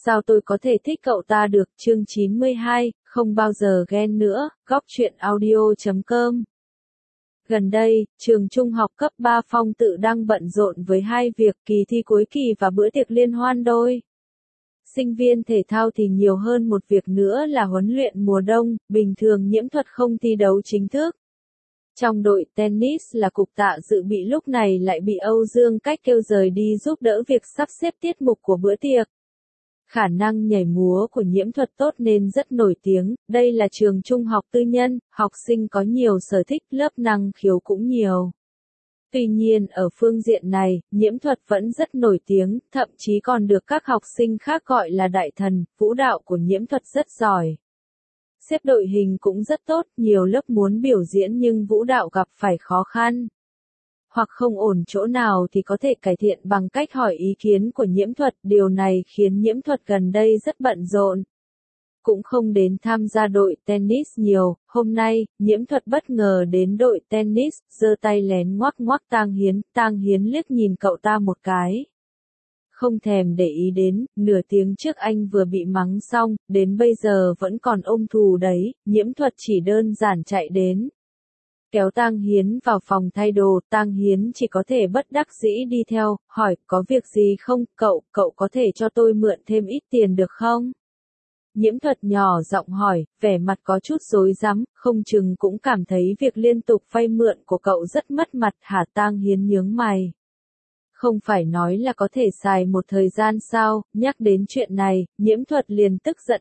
Sao tôi có thể thích cậu ta được? Chương 92, không bao giờ ghen nữa, góc truyện audio.com. Gần đây, trường trung học cấp 3 Phong Tự đang bận rộn với hai việc kỳ thi cuối kỳ và bữa tiệc liên hoan đôi. Sinh viên thể thao thì nhiều hơn một việc nữa là huấn luyện mùa đông, bình thường Nhiễm Thuật không thi đấu chính thức. Trong đội tennis là Cục Tạ Dự bị lúc này lại bị Âu Dương Cách kêu rời đi giúp đỡ việc sắp xếp tiết mục của bữa tiệc. Khả năng nhảy múa của Nhiễm Thuật tốt nên rất nổi tiếng, đây là trường trung học tư nhân, học sinh có nhiều sở thích, lớp năng khiếu cũng nhiều. Tuy nhiên ở phương diện này, Nhiễm Thuật vẫn rất nổi tiếng, thậm chí còn được các học sinh khác gọi là đại thần, vũ đạo của Nhiễm Thuật rất giỏi. Xếp đội hình cũng rất tốt, nhiều lớp muốn biểu diễn nhưng vũ đạo gặp phải khó khăn. Hoặc không ổn chỗ nào thì có thể cải thiện bằng cách hỏi ý kiến của Nhiễm Thuật, điều này khiến Nhiễm Thuật gần đây rất bận rộn. Cũng không đến tham gia đội tennis nhiều, hôm nay, Nhiễm Thuật bất ngờ đến đội tennis, giơ tay lén ngoắc ngoắc Tang Hiến liếc nhìn cậu ta một cái. Không thèm để ý đến, nửa tiếng trước anh vừa bị mắng xong, đến bây giờ vẫn còn ôm thù đấy, Nhiễm Thuật chỉ đơn giản chạy đến. Kéo Tang Hiến vào phòng thay đồ, Tang Hiến chỉ có thể bất đắc dĩ đi theo, hỏi, có việc gì không, cậu có thể cho tôi mượn thêm ít tiền được không? Nhiễm Thuật nhỏ giọng hỏi, vẻ mặt có chút rối rắm, không chừng cũng cảm thấy việc liên tục vay mượn của cậu rất mất mặt hả? Tang Hiến nhướng mày. Không phải nói là có thể xài một thời gian sao? Nhắc đến chuyện này, Nhiễm Thuật liền tức giận,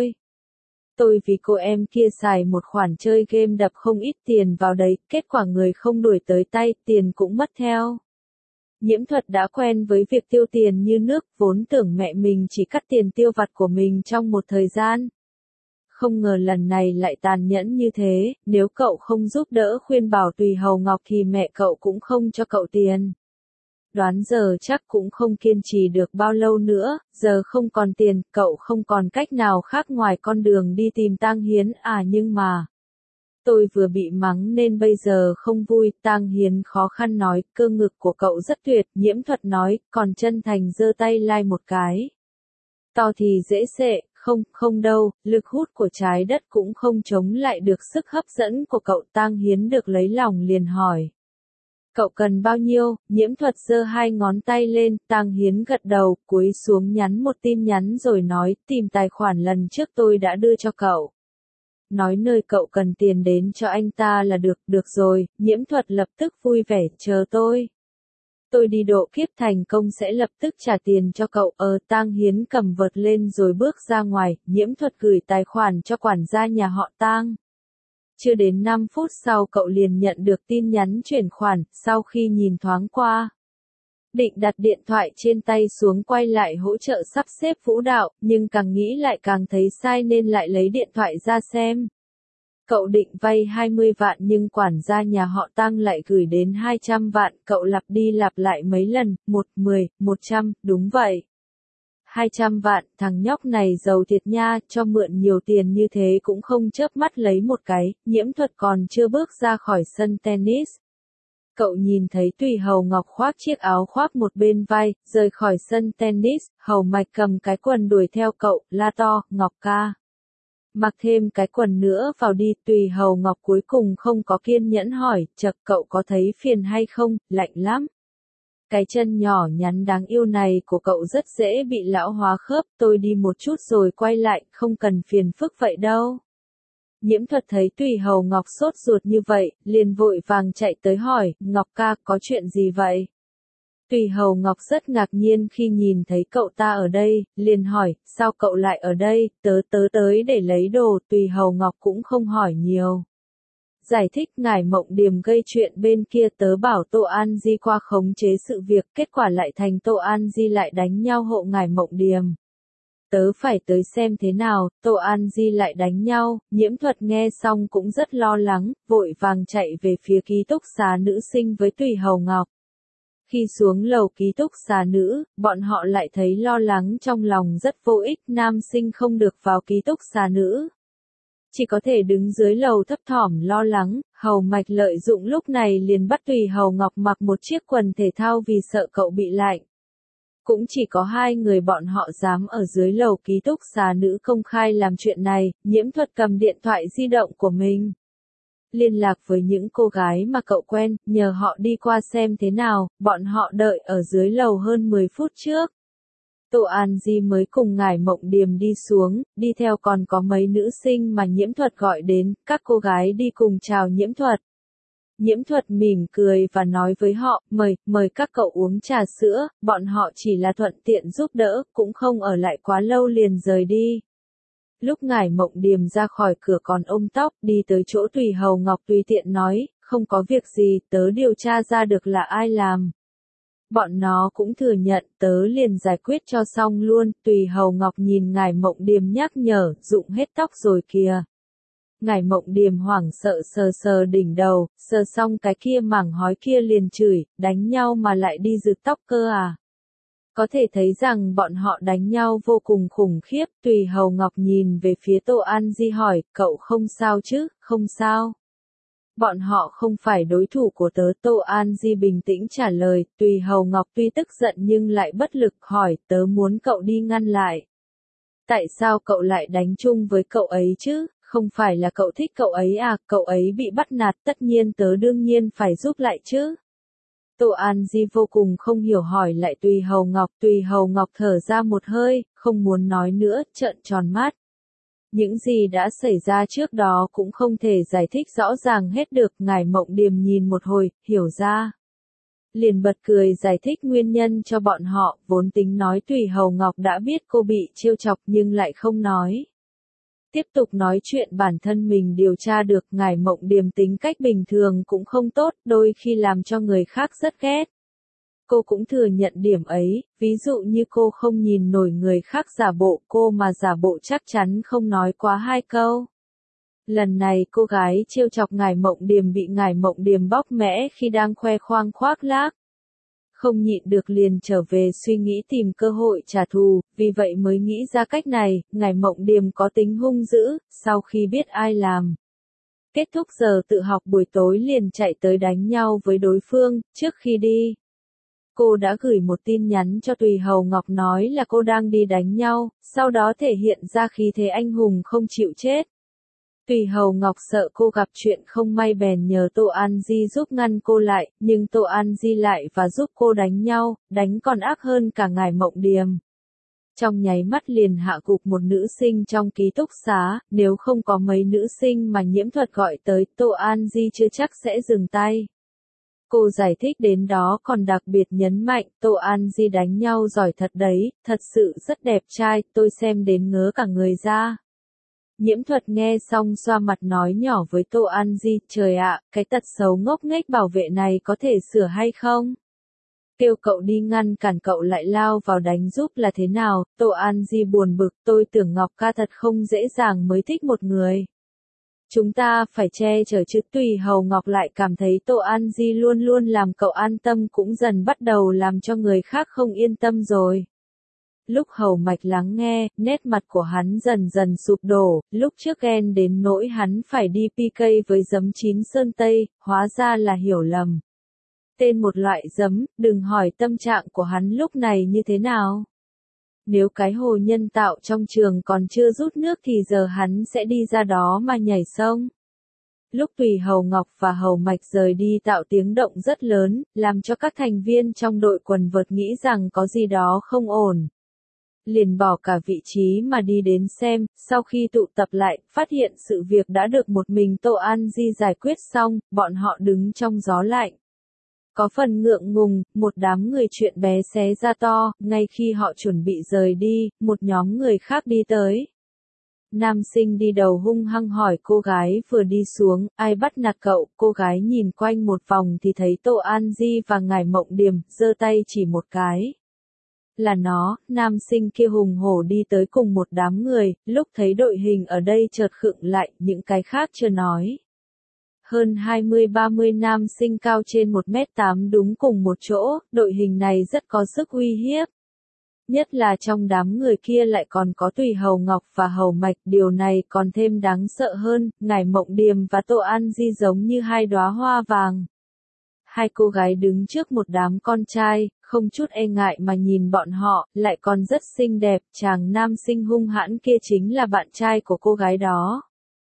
Tôi vì cô em kia xài một khoản chơi game đập không ít tiền vào đấy, kết quả người không đuổi tới tay, tiền cũng mất theo. Nhiễm Thuật đã quen với việc tiêu tiền như nước, vốn tưởng mẹ mình chỉ cắt tiền tiêu vặt của mình trong một thời gian. Không ngờ lần này lại tàn nhẫn như thế, nếu cậu không giúp đỡ khuyên bảo Tùy Hầu Ngọc thì mẹ cậu cũng không cho cậu tiền. Đoán giờ chắc cũng không kiên trì được bao lâu nữa, giờ không còn tiền, cậu không còn cách nào khác ngoài con đường đi tìm Tang Hiến à? Nhưng mà tôi vừa bị mắng nên bây giờ không vui, Tang Hiến khó khăn nói, cơ ngực của cậu rất tuyệt, Nhiễm Thuật nói, còn chân thành giơ tay lai một cái. To thì dễ xệ, không đâu, lực hút của trái đất cũng không chống lại được sức hấp dẫn của cậu. Tang Hiến được lấy lòng liền hỏi. Cậu cần bao nhiêu? Nhiễm Thuật giơ hai ngón tay lên, Tang Hiến gật đầu, cúi xuống nhắn một tin nhắn rồi nói, tìm tài khoản lần trước tôi đã đưa cho cậu. Nói nơi cậu cần tiền đến cho anh ta là được rồi, Nhiễm Thuật lập tức vui vẻ, chờ tôi. Tôi đi độ kiếp thành công sẽ lập tức trả tiền cho cậu. Tang Hiến cầm vợt lên rồi bước ra ngoài, Nhiễm Thuật gửi tài khoản cho quản gia nhà họ Tang. Chưa đến 5 phút sau cậu liền nhận được tin nhắn chuyển khoản, sau khi nhìn thoáng qua. Định đặt điện thoại trên tay xuống quay lại hỗ trợ sắp xếp vũ đạo, nhưng càng nghĩ lại càng thấy sai nên lại lấy điện thoại ra xem. Cậu định vay 20 vạn nhưng quản gia nhà họ Tang lại gửi đến 200 vạn, cậu lặp đi lặp lại mấy lần, 10, 100, đúng vậy. 200 vạn, thằng nhóc này giàu thiệt nha, cho mượn nhiều tiền như thế cũng không chớp mắt lấy một cái. Nhiễm Thuật còn chưa bước ra khỏi sân tennis. Cậu nhìn thấy Tùy Hầu Ngọc khoác chiếc áo khoác một bên vai, rời khỏi sân tennis, Hầu Mạch cầm cái quần đuổi theo cậu, la to, Ngọc ca. Mặc thêm cái quần nữa vào đi. Tùy Hầu Ngọc cuối cùng không có kiên nhẫn hỏi, chậc, cậu có thấy phiền hay không, lạnh lắm. Cái chân nhỏ nhắn đáng yêu này của cậu rất dễ bị lão hóa khớp, tôi đi một chút rồi quay lại, không cần phiền phức vậy đâu. Nhiễm Thuật thấy Tùy Hầu Ngọc sốt ruột như vậy, liền vội vàng chạy tới hỏi, Ngọc ca, có chuyện gì vậy? Tùy Hầu Ngọc rất ngạc nhiên khi nhìn thấy cậu ta ở đây, liền hỏi, sao cậu lại ở đây? Tớ tới để lấy đồ. Tùy Hầu Ngọc cũng không hỏi nhiều. Giải thích, ngài Mộng Điềm gây chuyện bên kia, tớ bảo Tô An Di qua khống chế sự việc, kết quả lại thành Tô An Di lại đánh nhau hộ ngài Mộng Điềm. Tớ phải tới xem thế nào, Tô An Di lại đánh nhau. Nhiễm Thuật nghe xong cũng rất lo lắng, vội vàng chạy về phía ký túc xá nữ sinh với Tùy Hầu Ngọc. Khi xuống lầu ký túc xá nữ, bọn họ lại thấy lo lắng trong lòng rất vô ích, nam sinh không được vào ký túc xá nữ. Chỉ có thể đứng dưới lầu thấp thỏm lo lắng. Hầu Mạch lợi dụng lúc này liền bắt Tùy Hầu Ngọc mặc một chiếc quần thể thao vì sợ cậu bị lạnh. Cũng chỉ có hai người bọn họ dám ở dưới lầu ký túc xá nữ công khai làm chuyện này, Nhiễm Thuật cầm điện thoại di động của mình. Liên lạc với những cô gái mà cậu quen, nhờ họ đi qua xem thế nào, bọn họ đợi ở dưới lầu hơn 10 phút trước. Tô An Di mới cùng Ngải Mộng Điềm đi xuống, đi theo còn có mấy nữ sinh mà Nhiễm Thuật gọi đến, các cô gái đi cùng chào Nhiễm Thuật. Nhiễm Thuật mỉm cười và nói với họ, mời các cậu uống trà sữa, bọn họ chỉ là thuận tiện giúp đỡ, cũng không ở lại quá lâu liền rời đi. Lúc Ngải Mộng Điềm ra khỏi cửa còn ôm tóc, đi tới chỗ Tùy Hầu Ngọc tùy tiện nói, không có việc gì, tớ điều tra ra được là ai làm. Bọn nó cũng thừa nhận, tớ liền giải quyết cho xong luôn, Tùy Hầu Ngọc nhìn Ngải Mộng Điềm nhắc nhở, rụng hết tóc rồi kìa. Ngải Mộng Điềm hoảng sợ sờ sờ đỉnh đầu, sờ xong cái kia mảng hói kia liền chửi, đánh nhau mà lại đi rực tóc cơ à. Có thể thấy rằng bọn họ đánh nhau vô cùng khủng khiếp, Tùy Hầu Ngọc nhìn về phía Tô An Di hỏi, cậu không sao chứ, không sao. Bọn họ không phải đối thủ của tớ, Tô An Di bình tĩnh trả lời, Tùy Hầu Ngọc tuy tức giận nhưng lại bất lực hỏi, tớ muốn cậu đi ngăn lại. Tại sao cậu lại đánh chung với cậu ấy chứ, không phải là cậu thích cậu ấy à, cậu ấy bị bắt nạt tất nhiên tớ đương nhiên phải giúp lại chứ. Tô An Di vô cùng không hiểu hỏi lại Tùy Hầu Ngọc thở ra một hơi, không muốn nói nữa, trợn tròn mắt. Những gì đã xảy ra trước đó cũng không thể giải thích rõ ràng hết được, Ngải Mộng Điềm nhìn một hồi, hiểu ra. Liền bật cười giải thích nguyên nhân cho bọn họ, vốn tính nói Tùy Hầu Ngọc đã biết cô bị trêu chọc nhưng lại không nói. Tiếp tục nói chuyện bản thân mình điều tra được, Ngải Mộng Điềm tính cách bình thường cũng không tốt, đôi khi làm cho người khác rất ghét. Cô cũng thừa nhận điểm ấy, ví dụ như cô không nhìn nổi người khác giả bộ, cô mà giả bộ chắc chắn không nói quá hai câu. Lần này cô gái trêu chọc Ngải Mộng Điềm bị Ngải Mộng Điềm bóc mẽ khi đang khoe khoang khoác lác. Không nhịn được liền trở về suy nghĩ tìm cơ hội trả thù, vì vậy mới nghĩ ra cách này, Ngải Mộng Điềm có tính hung dữ, sau khi biết ai làm. Kết thúc giờ tự học buổi tối liền chạy tới đánh nhau với đối phương, trước khi đi. Cô đã gửi một tin nhắn cho Tùy Hầu Ngọc nói là cô đang đi đánh nhau, sau đó thể hiện ra khí thế anh hùng không chịu chết. Tùy Hầu Ngọc sợ cô gặp chuyện không may bèn nhờ Tô An Di giúp ngăn cô lại, nhưng Tô An Di lại và giúp cô đánh nhau, đánh còn ác hơn cả Ngải Mộng Điềm. Trong nháy mắt liền hạ gục một nữ sinh trong ký túc xá, nếu không có mấy nữ sinh mà Nhiễm Thuật gọi tới, Tô An Di chưa chắc sẽ dừng tay. Cô giải thích đến đó còn đặc biệt nhấn mạnh, Tô An Di đánh nhau giỏi thật đấy, thật sự rất đẹp trai, tôi xem đến ngớ cả người ra. Nhiễm Thuật nghe xong xoa mặt nói nhỏ với Tô An Di, trời ạ, cái tật xấu ngốc nghếch bảo vệ này có thể sửa hay không? Kêu cậu đi ngăn cản cậu lại lao vào đánh giúp là thế nào? Tô An Di buồn bực, tôi tưởng Ngọc ca thật không dễ dàng mới thích một người. Chúng ta phải che chở chứ. Tùy Hầu Ngọc lại cảm thấy Tô An Di luôn luôn làm cậu an tâm cũng dần bắt đầu làm cho người khác không yên tâm rồi. Lúc Hầu Mạch lắng nghe, nét mặt của hắn dần dần sụp đổ, lúc trước ghen đến nỗi hắn phải đi PK với giấm chín sơn tây, hóa ra là hiểu lầm. Tên một loại giấm, đừng hỏi tâm trạng của hắn lúc này như thế nào. Nếu cái hồ nhân tạo trong trường còn chưa rút nước thì giờ hắn sẽ đi ra đó mà nhảy sông. Lúc Tùy Hầu Ngọc và Hầu Mạch rời đi tạo tiếng động rất lớn, làm cho các thành viên trong đội quần vợt nghĩ rằng có gì đó không ổn. Liền bỏ cả vị trí mà đi đến xem, sau khi tụ tập lại, phát hiện sự việc đã được một mình Tô An Di giải quyết xong, bọn họ đứng trong gió lạnh. Có phần ngượng ngùng, một đám người chuyện bé xé ra to, ngay khi họ chuẩn bị rời đi, một nhóm người khác đi tới. Nam sinh đi đầu hung hăng hỏi cô gái vừa đi xuống, ai bắt nạt cậu, cô gái nhìn quanh một vòng thì thấy Tô An Di và Ngải Mộng Điềm, giơ tay chỉ một cái. Là nó, nam sinh kia hùng hổ đi tới cùng một đám người, lúc thấy đội hình ở đây chợt khựng lại, những cái khác chưa nói. Hơn 20-30 nam sinh cao trên 1m8 đúng cùng một chỗ, đội hình này rất có sức uy hiếp. Nhất là trong đám người kia lại còn có Tùy Hầu Ngọc và Hầu Mạch, điều này còn thêm đáng sợ hơn, Ngải Mộng Điềm và Tô An Di giống như hai đóa hoa vàng. hai cô gái đứng trước một đám con trai, không chút e ngại mà nhìn bọn họ, lại còn rất xinh đẹp, chàng nam sinh hung hãn kia chính là bạn trai của cô gái đó.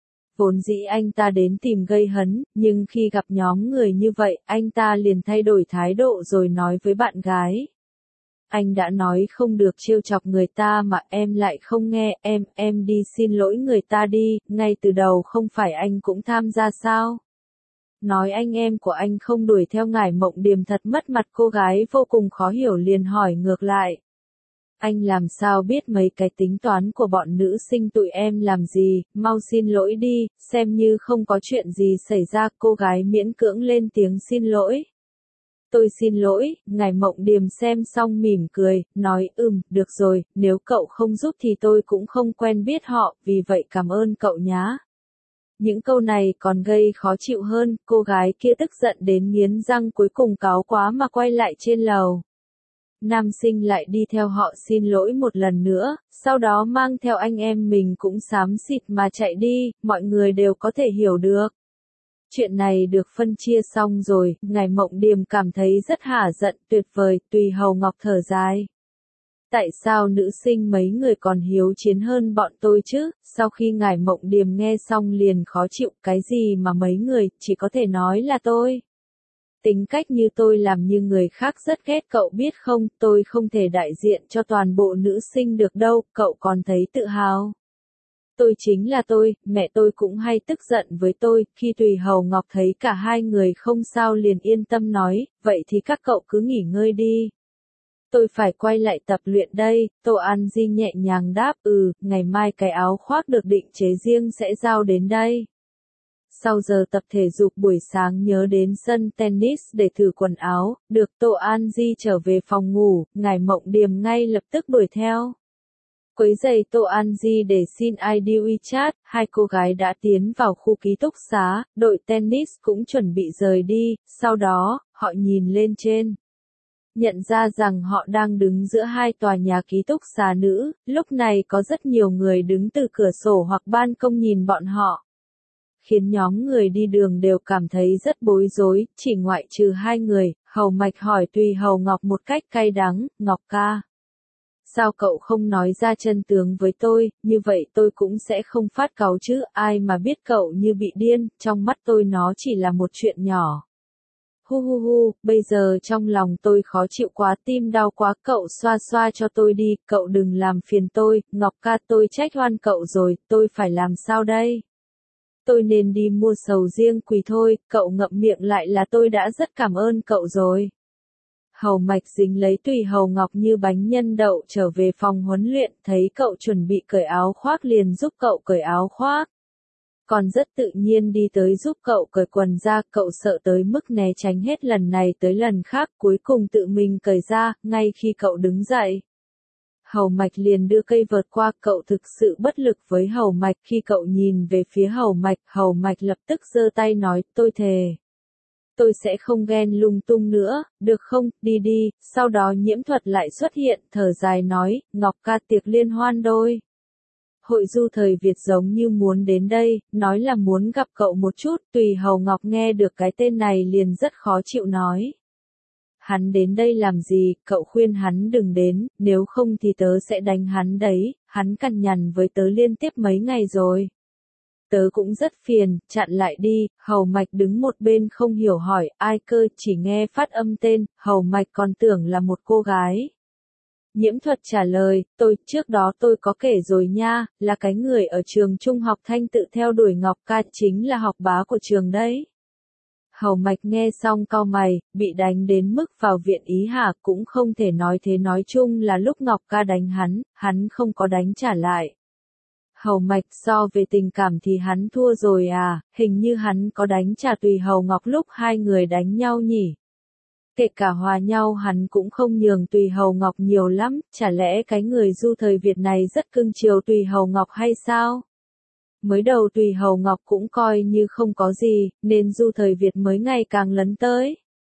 Vốn dĩ anh ta đến tìm gây hấn, nhưng khi gặp nhóm người như vậy, anh ta liền thay đổi thái độ rồi nói với bạn gái. Anh đã nói không được trêu chọc người ta mà em lại không nghe, em đi xin lỗi người ta đi, ngay từ đầu không phải anh cũng tham gia sao? Nói anh em của anh không đuổi theo Ngải Mộng Điềm thật mất mặt, cô gái vô cùng khó hiểu liền hỏi ngược lại. Anh làm sao biết mấy cái tính toán của bọn nữ sinh tụi em làm gì, mau xin lỗi đi, xem như không có chuyện gì xảy ra, cô gái miễn cưỡng lên tiếng xin lỗi. Tôi xin lỗi, Ngải Mộng Điềm xem xong mỉm cười, nói được rồi, nếu cậu không giúp thì tôi cũng không quen biết họ, vì vậy cảm ơn cậu nhá. Những câu này còn gây khó chịu hơn, cô gái kia tức giận đến nghiến răng cuối cùng cáu quá mà quay lại trên lầu. Nam sinh lại đi theo họ xin lỗi một lần nữa, sau đó mang theo anh em mình cũng xám xịt mà chạy đi, mọi người đều có thể hiểu được. Chuyện này được phân chia xong rồi, Ngải Mộng Điềm cảm thấy rất hả giận, tuyệt vời, Tùy Hầu Ngọc thở dài. Tại sao nữ sinh mấy người còn hiếu chiến hơn bọn tôi chứ? Sau khi Ngải Mộng Điềm nghe xong liền khó chịu, cái gì mà mấy người, chỉ có thể nói là tôi. Tính cách như tôi làm như người khác rất ghét, cậu biết không, tôi không thể đại diện cho toàn bộ nữ sinh được đâu, cậu còn thấy tự hào. Tôi chính là tôi, mẹ tôi cũng hay tức giận với tôi, khi Tùy Hầu Ngọc thấy cả hai người không sao liền yên tâm nói, vậy thì các cậu cứ nghỉ ngơi đi. Tôi phải quay lại tập luyện đây, Tô An Di nhẹ nhàng đáp, ngày mai cái áo khoác được định chế riêng sẽ giao đến đây. Sau giờ tập thể dục buổi sáng nhớ đến sân tennis để thử quần áo, được Tô An Di trở về phòng ngủ, Ngải Mộng Điềm ngay lập tức đuổi theo. Quấy giày Tô An Di để xin ID WeChat, hai cô gái đã tiến vào khu ký túc xá, đội tennis cũng chuẩn bị rời đi, sau đó, họ nhìn lên trên. Nhận ra rằng họ đang đứng giữa hai tòa nhà ký túc xá nữ, lúc này có rất nhiều người đứng từ cửa sổ hoặc ban công nhìn bọn họ. Khiến nhóm người đi đường đều cảm thấy rất bối rối, chỉ ngoại trừ hai người, Hầu Mạch hỏi Tùy Hầu Ngọc một cách cay đắng, Ngọc ca. Sao cậu không nói ra chân tướng với tôi, như vậy tôi cũng sẽ không phát cáu chứ, ai mà biết cậu như bị điên, trong mắt tôi nó chỉ là một chuyện nhỏ. Bây giờ trong lòng tôi khó chịu quá, tim đau quá, cậu xoa xoa cho tôi đi, cậu đừng làm phiền tôi, Ngọc ca tôi trách oan cậu rồi, tôi phải làm sao đây? Tôi nên đi mua sầu riêng quỳ thôi, cậu ngậm miệng lại là tôi đã rất cảm ơn cậu rồi. Hầu Mạch dính lấy Tùy Hầu Ngọc như bánh nhân đậu trở về phòng huấn luyện, thấy cậu chuẩn bị cởi áo khoác liền giúp cậu cởi áo khoác. Còn rất tự nhiên đi tới giúp cậu cởi quần ra, cậu sợ tới mức né tránh hết lần này tới lần khác, cuối cùng tự mình cởi ra, ngay khi cậu đứng dậy. Hầu Mạch liền đưa cây vợt qua, cậu thực sự bất lực với Hầu Mạch, khi cậu nhìn về phía Hầu Mạch lập tức giơ tay nói, tôi thề. Tôi sẽ không ghen lung tung nữa, được không, đi đi, sau đó Nhiễm Thuật lại xuất hiện, thở dài nói, Ngọc ca tiệc liên hoan đôi. Hội du thời Việt giống như muốn đến đây, nói là muốn gặp cậu một chút, Tùy Hầu Ngọc nghe được cái tên này liền rất khó chịu nói. Hắn đến đây làm gì, cậu khuyên hắn đừng đến, nếu không thì tớ sẽ đánh hắn đấy, hắn cằn nhằn với tớ liên tiếp mấy ngày rồi. Tớ cũng rất phiền, chặn lại đi, Hầu Mạch đứng một bên không hiểu hỏi, ai cơ, chỉ nghe phát âm tên, Hầu Mạch còn tưởng là một cô gái. Nhiễm Thuật trả lời, trước đó tôi có kể rồi nha, là cái người ở trường trung học Thanh Tự theo đuổi Ngọc ca, chính là học bá của trường đấy. Hầu Mạch nghe xong cau mày, bị đánh đến mức vào viện ý hả, cũng không thể nói thế, nói chung là lúc Ngọc ca đánh hắn không có đánh trả lại. Hầu Mạch, so về tình cảm thì hắn thua rồi à, hình như hắn có đánh trả Tùy Hầu Ngọc lúc hai người đánh nhau nhỉ. Kể cả hòa nhau hắn cũng không nhường Tùy Hầu Ngọc nhiều lắm, chả lẽ cái người du thời Việt này rất cưng chiều Tùy Hầu Ngọc hay sao? Mới đầu Tùy Hầu Ngọc cũng coi như không có gì, nên du thời Việt mới ngày càng lấn tới.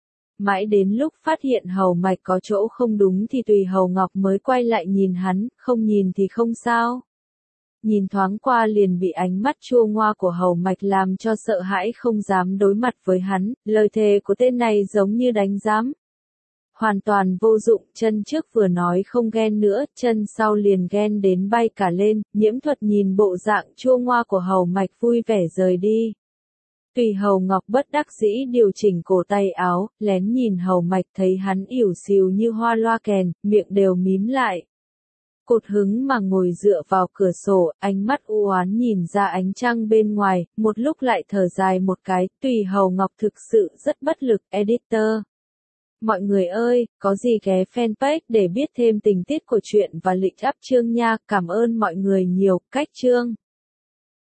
Mãi đến lúc phát hiện Hầu Mạch có chỗ không đúng thì Tùy Hầu Ngọc mới quay lại nhìn hắn, không nhìn thì không sao. nhìn thoáng qua liền bị ánh mắt chua ngoa của Hầu Mạch làm cho sợ hãi không dám đối mặt với hắn, lời thề của tên này giống như đánh giám. Hoàn toàn vô dụng, chân trước vừa nói không ghen nữa, chân sau liền ghen đến bay cả lên, Nhiễm Thuật nhìn bộ dạng chua ngoa của Hầu Mạch vui vẻ rời đi. Tùy Hầu Ngọc bất đắc dĩ điều chỉnh cổ tay áo, lén nhìn Hầu Mạch thấy hắn ỉu xìu như hoa loa kèn, miệng đều mím lại. Cột hứng mà ngồi dựa vào cửa sổ, ánh mắt u oán nhìn ra ánh trăng bên ngoài, một lúc lại thở dài một cái, Tùy Hầu Ngọc thực sự rất bất lực, editor. Mọi người ơi, có gì ghé fanpage để biết thêm tình tiết của truyện và lịch up chương nha, cảm ơn mọi người nhiều, cách chương.